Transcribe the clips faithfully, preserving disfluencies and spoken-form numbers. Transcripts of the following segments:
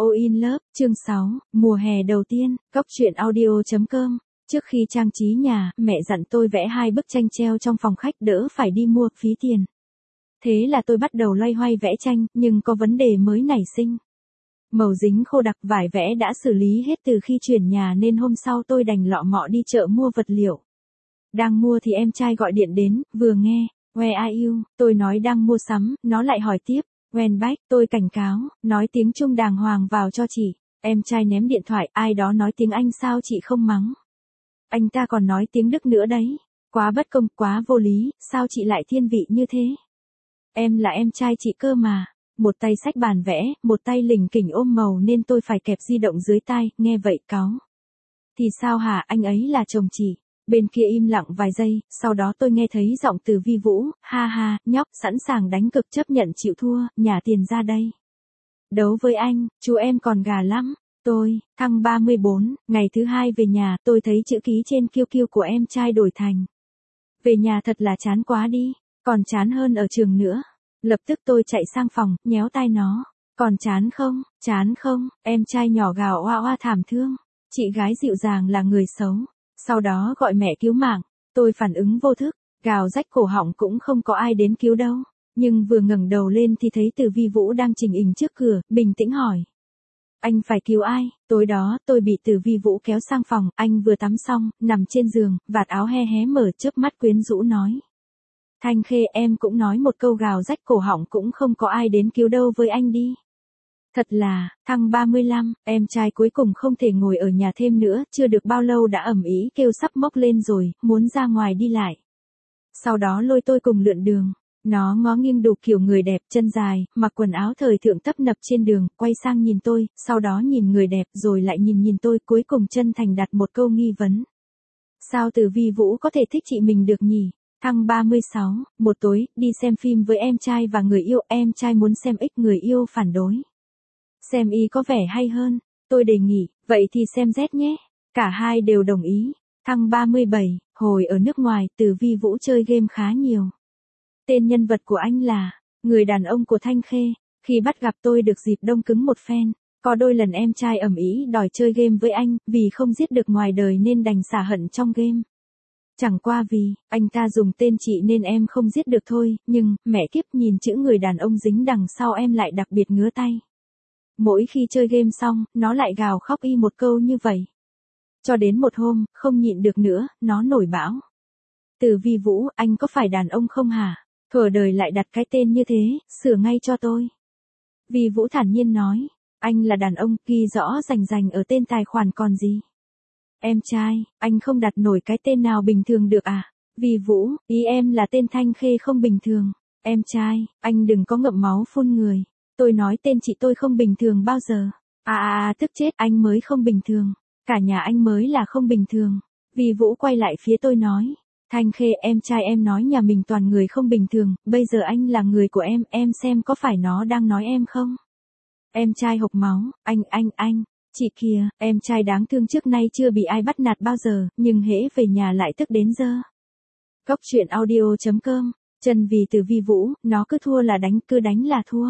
All in Love, chương sáu, mùa hè đầu tiên, Cóc truyện audio chấm com. Trước khi trang trí nhà, mẹ dặn tôi vẽ hai bức tranh treo trong phòng khách đỡ phải đi mua phí tiền. Thế là tôi bắt đầu loay hoay vẽ tranh, nhưng có vấn đề mới nảy sinh. Màu dính khô đặc, vải vẽ đã xử lý hết từ khi chuyển nhà nên hôm sau tôi đành lọ mọ đi chợ mua vật liệu. Đang mua thì em trai gọi điện đến, vừa nghe, "Where are you?" Tôi nói đang mua sắm, nó lại hỏi tiếp, "When back?" Tôi cảnh cáo, nói tiếng Trung đàng hoàng vào cho chị. Em trai ném điện thoại, ai đó nói tiếng Anh sao chị không mắng. Anh ta còn nói tiếng Đức nữa đấy. Quá bất công, quá vô lý, sao chị lại thiên vị như thế? Em là em trai chị cơ mà. Một tay xách bàn vẽ, một tay lỉnh kỉnh ôm màu nên tôi phải kẹp di động dưới tai, nghe vậy cáu. Thì sao hả, anh ấy là chồng chị. Bên kia im lặng vài giây, sau đó tôi nghe thấy giọng từ Vi Vũ, ha ha, nhóc, sẵn sàng đánh cực chấp nhận chịu thua, nhả tiền ra đây. Đấu với anh, chú em còn gà lắm. Tôi, thăng ba mươi bốn, ngày thứ hai về nhà, tôi thấy chữ ký trên kiu kiu của em trai đổi thành. Về nhà thật là chán quá đi, còn chán hơn ở trường nữa. Lập tức tôi chạy sang phòng, nhéo tai nó. Còn chán không, chán không, em trai nhỏ gào oa oa thảm thương. Chị gái dịu dàng là người xấu. Sau đó gọi mẹ cứu mạng, tôi phản ứng vô thức, gào rách cổ họng cũng không có ai đến cứu đâu. Nhưng vừa ngẩng đầu lên thì thấy Từ Vi Vũ đang chỉnh hình trước cửa, bình tĩnh hỏi. Anh phải cứu ai? Tối đó tôi bị Từ Vi Vũ kéo sang phòng, anh vừa tắm xong, nằm trên giường, vạt áo he hé mở chớp mắt quyến rũ nói. Thanh Khê, em cũng nói một câu gào rách cổ họng cũng không có ai đến cứu đâu với anh đi. Thật là, thăng ba mươi lăm, em trai cuối cùng không thể ngồi ở nhà thêm nữa, chưa được bao lâu đã ầm ĩ kêu sắp mốc lên rồi, muốn ra ngoài đi lại. Sau đó lôi tôi cùng lượn đường, nó ngó nghiêng đủ kiểu người đẹp, chân dài, mặc quần áo thời thượng tấp nập trên đường, quay sang nhìn tôi, sau đó nhìn người đẹp rồi lại nhìn nhìn tôi, cuối cùng chân thành đặt một câu nghi vấn. Sao Từ Vi Vũ có thể thích chị mình được nhỉ? Thăng ba mươi sáu, một tối, đi xem phim với em trai và người yêu, em trai muốn xem X, người yêu phản đối. Xem Y có vẻ hay hơn, tôi đề nghị, vậy thì xem Z nhé. Cả hai đều đồng ý. Thăng ba mươi bảy, hồi ở nước ngoài, Từ Vi Vũ chơi game khá nhiều. Tên nhân vật của anh là, người đàn ông của Thanh Khê. Khi bắt gặp tôi được dịp đông cứng một phen, có đôi lần em trai ầm ĩ đòi chơi game với anh, vì không giết được ngoài đời nên đành xả hận trong game. Chẳng qua vì, anh ta dùng tên chị nên em không giết được thôi, nhưng, mẹ kiếp, nhìn chữ người đàn ông dính đằng sau em lại đặc biệt ngứa tay. Mỗi khi chơi game xong, nó lại gào khóc y một câu như vậy. Cho đến một hôm, không nhịn được nữa, nó nổi bão. Từ Vi Vũ, anh có phải đàn ông không hả? Thuở đời lại đặt cái tên như thế, sửa ngay cho tôi. Vi Vũ thản nhiên nói, anh là đàn ông, ghi rõ rành rành ở tên tài khoản còn gì. Em trai, anh không đặt nổi cái tên nào bình thường được à? Vi Vũ, ý em là tên Thanh Khê không bình thường. Em trai, anh đừng có ngậm máu phun người. Tôi nói tên chị tôi không bình thường bao giờ. À à à, tức chết, anh mới không bình thường. Cả nhà anh mới là không bình thường. Vi Vũ quay lại phía tôi nói. Thanh Khê, em trai em nói nhà mình toàn người không bình thường, bây giờ anh là người của em, em xem có phải nó đang nói em không? Em trai hộc máu, anh anh anh, chị kìa, em trai đáng thương trước nay chưa bị ai bắt nạt bao giờ, nhưng hễ về nhà lại tức đến giờ. Cóc truyện audio chấm com, chân vì Từ Vi Vũ, nó cứ thua là đánh, cứ đánh là thua.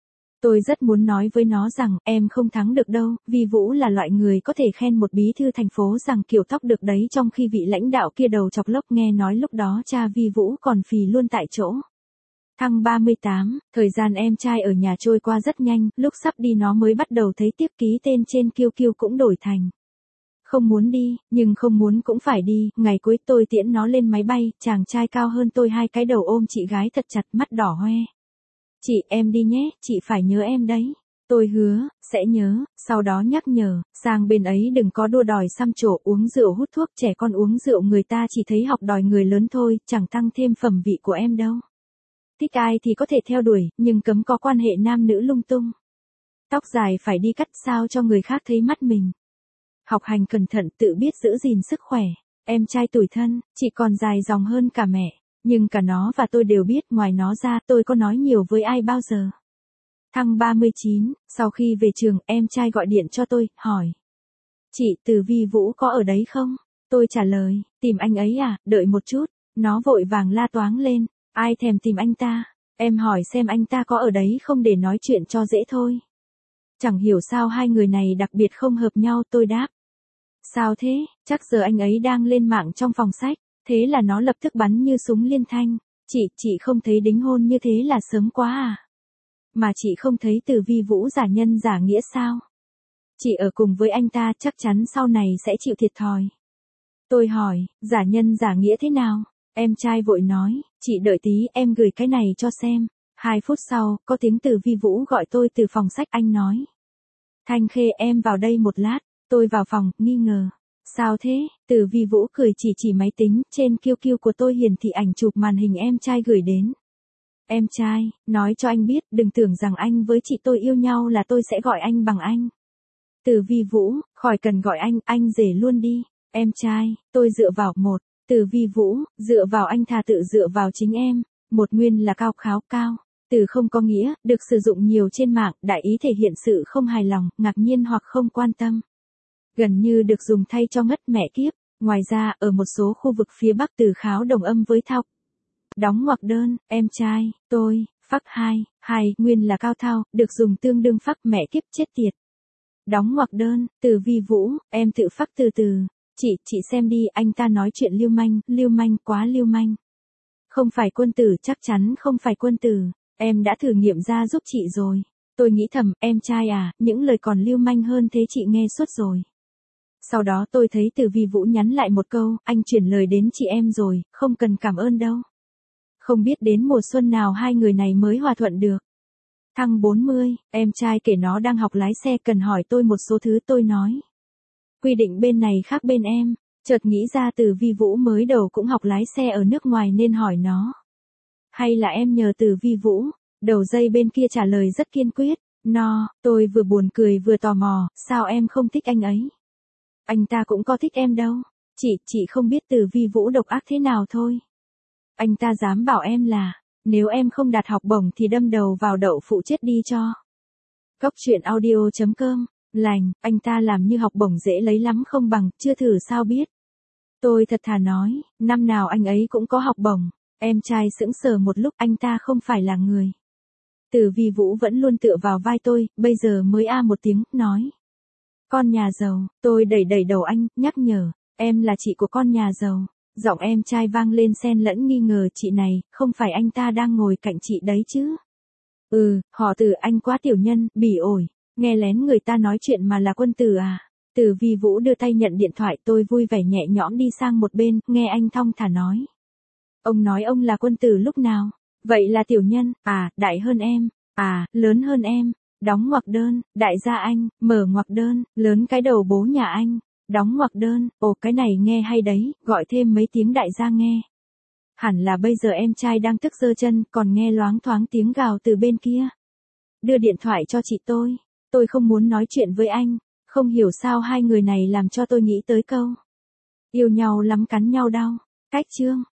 Tôi rất muốn nói với nó rằng, em không thắng được đâu, Vi Vũ là loại người có thể khen một bí thư thành phố rằng kiểu tóc được đấy, trong khi vị lãnh đạo kia đầu chọc lốc, nghe nói lúc đó cha Vi Vũ còn phì luôn tại chỗ. Thăng ba mươi tám, thời gian em trai ở nhà trôi qua rất nhanh, lúc sắp đi nó mới bắt đầu thấy tiếp ký tên trên kiu kiu cũng đổi thành. Không muốn đi, nhưng không muốn cũng phải đi, ngày cuối tôi tiễn nó lên máy bay, chàng trai cao hơn tôi hai cái đầu ôm chị gái thật chặt, mắt đỏ hoe. Chị, em đi nhé, chị phải nhớ em đấy. Tôi hứa, sẽ nhớ, sau đó nhắc nhở, sang bên ấy đừng có đua đòi xăm trổ, uống rượu hút thuốc, trẻ con uống rượu người ta chỉ thấy học đòi người lớn thôi, chẳng tăng thêm phẩm vị của em đâu. Thích ai thì có thể theo đuổi, nhưng cấm có quan hệ nam nữ lung tung. Tóc dài phải đi cắt sao cho người khác thấy mắt mình. Học hành cẩn thận, tự biết giữ gìn sức khỏe. Em trai tủi thân, chị còn dài dòng hơn cả mẹ. Nhưng cả nó và tôi đều biết, ngoài nó ra tôi có nói nhiều với ai bao giờ. Thăng ba mươi chín, sau khi về trường, em trai gọi điện cho tôi, hỏi. Chị, Từ Vi Vũ có ở đấy không? Tôi trả lời, tìm anh ấy à, đợi một chút. Nó vội vàng la toáng lên, ai thèm tìm anh ta, em hỏi xem anh ta có ở đấy không để nói chuyện cho dễ thôi. Chẳng hiểu sao hai người này đặc biệt không hợp nhau, tôi đáp. Sao thế, chắc giờ anh ấy đang lên mạng trong phòng sách, thế là nó lập tức bắn như súng liên thanh. Chị, chị không thấy đính hôn như thế là sớm quá à? Mà chị không thấy Từ Vi Vũ giả nhân giả nghĩa sao? Chị ở cùng với anh ta chắc chắn sau này sẽ chịu thiệt thòi. Tôi hỏi, giả nhân giả nghĩa thế nào? Em trai vội nói, chị đợi tí em gửi cái này cho xem. Hai phút sau, có tiếng Từ Vi Vũ gọi tôi từ phòng sách, anh nói. Thanh Khê em vào đây một lát, tôi vào phòng, nghi ngờ. Sao thế? Từ Vi Vũ cười chỉ chỉ máy tính, trên kiu kiu của tôi hiển thị ảnh chụp màn hình em trai gửi đến. Em trai, nói cho anh biết, đừng tưởng rằng anh với chị tôi yêu nhau là tôi sẽ gọi anh bằng anh. Từ Vi Vũ, khỏi cần gọi anh, anh rể luôn đi. Em trai, tôi dựa vào một. Từ Vi Vũ, dựa vào anh thà tự dựa vào chính em. Một nguyên là cao kháo cao. Từ không có nghĩa, được sử dụng nhiều trên mạng, đại ý thể hiện sự không hài lòng, ngạc nhiên hoặc không quan tâm. Gần như được dùng thay cho ngất mẹ kiếp. Ngoài ra, ở một số khu vực phía Bắc từ kháo đồng âm với thao. Đóng ngoặc đơn, em trai, tôi, phắc hai, hai, nguyên là cao thao, được dùng tương đương phắc mẹ kiếp chết tiệt. Đóng ngoặc đơn, Từ Vi Vũ, em tự phắc từ từ. Chị, chị xem đi, anh ta nói chuyện lưu manh, lưu manh, quá lưu manh. Không phải quân tử, chắc chắn không phải quân tử. Em đã thử nghiệm ra giúp chị rồi. Tôi nghĩ thầm, em trai à, những lời còn lưu manh hơn thế chị nghe suốt rồi. Sau đó tôi thấy Từ Vi Vũ nhắn lại một câu, anh chuyển lời đến chị em rồi, không cần cảm ơn đâu. Không biết đến mùa xuân nào hai người này mới hòa thuận được. Thăng bốn mươi, em trai kể nó đang học lái xe cần hỏi tôi một số thứ, tôi nói. Quy định bên này khác bên em, chợt nghĩ ra Từ Vi Vũ mới đầu cũng học lái xe ở nước ngoài nên hỏi nó. Hay là em nhờ Từ Vi Vũ, đầu dây bên kia trả lời rất kiên quyết, no, tôi vừa buồn cười vừa tò mò, sao em không thích anh ấy? Anh ta cũng có thích em đâu, chị, chị không biết Từ Vi Vũ độc ác thế nào thôi. Anh ta dám bảo em là, nếu em không đạt học bổng thì đâm đầu vào đậu phụ chết đi cho. Góc truyện audio chấm com, lành, anh ta làm như học bổng dễ lấy lắm không bằng, chưa thử sao biết. Tôi thật thà nói, năm nào anh ấy cũng có học bổng. Em trai sững sờ một lúc, anh ta không phải là người. Từ Vi Vũ vẫn luôn tựa vào vai tôi, bây giờ mới a một tiếng, nói. Con nhà giàu, tôi đẩy đẩy đầu anh, nhắc nhở, em là chị của con nhà giàu. Giọng em trai vang lên xen lẫn nghi ngờ, chị này, không phải anh ta đang ngồi cạnh chị đấy chứ? Ừ, họ Từ anh quá tiểu nhân, bỉ ổi, nghe lén người ta nói chuyện mà là quân tử à? Từ Vi Vũ đưa tay nhận điện thoại, tôi vui vẻ nhẹ nhõm đi sang một bên, nghe anh thong thả nói. Ông nói ông là quân tử lúc nào? Vậy là tiểu nhân, à, đại hơn em, à, lớn hơn em. Đóng ngoặc đơn, đại gia anh, mở ngoặc đơn, lớn cái đầu bố nhà anh. Đóng ngoặc đơn, ồ cái này nghe hay đấy, gọi thêm mấy tiếng đại gia nghe. Hẳn là bây giờ em trai đang tức giơ chân, còn nghe loáng thoáng tiếng gào từ bên kia. Đưa điện thoại cho chị tôi, tôi không muốn nói chuyện với anh, không hiểu sao hai người này làm cho tôi nghĩ tới câu. Yêu nhau lắm cắn nhau đau, cách chương.